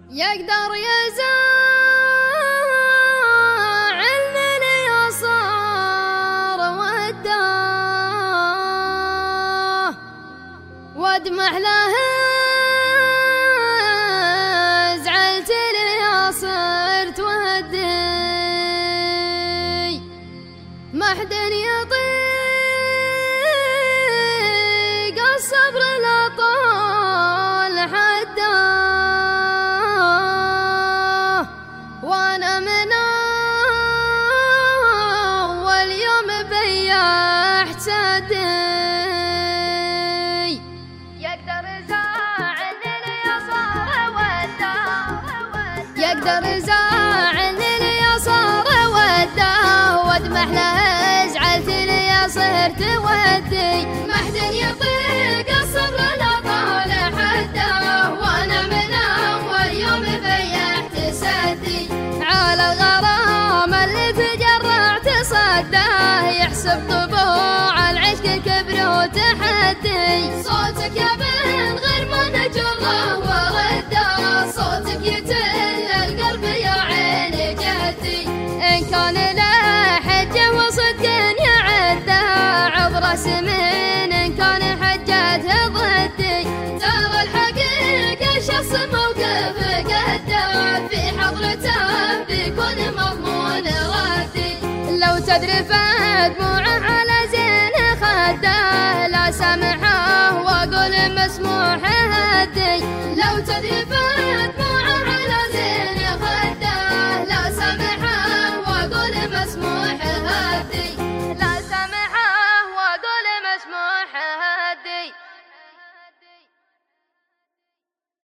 يقدر يزعل من يصار وداه وادمع له زعلت لي صرت ودي ما حد يطيق الصبر لا طال حداه وانا من اول يوم بيحت سدي يقدر يزعل لي صار وداه يقدر يزعل لي صار وداه وادمع له زعلت لي صرت ودي ما حد يطيق الصبر لا طال حداه وانا من اول يوم بيحت سدي على الغرام اللي تجرعت صداه يحسب طبوع العشق كبر وتحدي صوتك يا بن غير ما نجره ورده صوتك يتل القلب يا عين جدي ان كان له حجه وصدق يعده عبر سمين ان كان حجته ضدي ترى الحقيقه شخص موقف قده في حضرته بيكون مضمون ردي لو تدري دموعه على زين خده لا سامحه واقول مسموح هدي لو تدري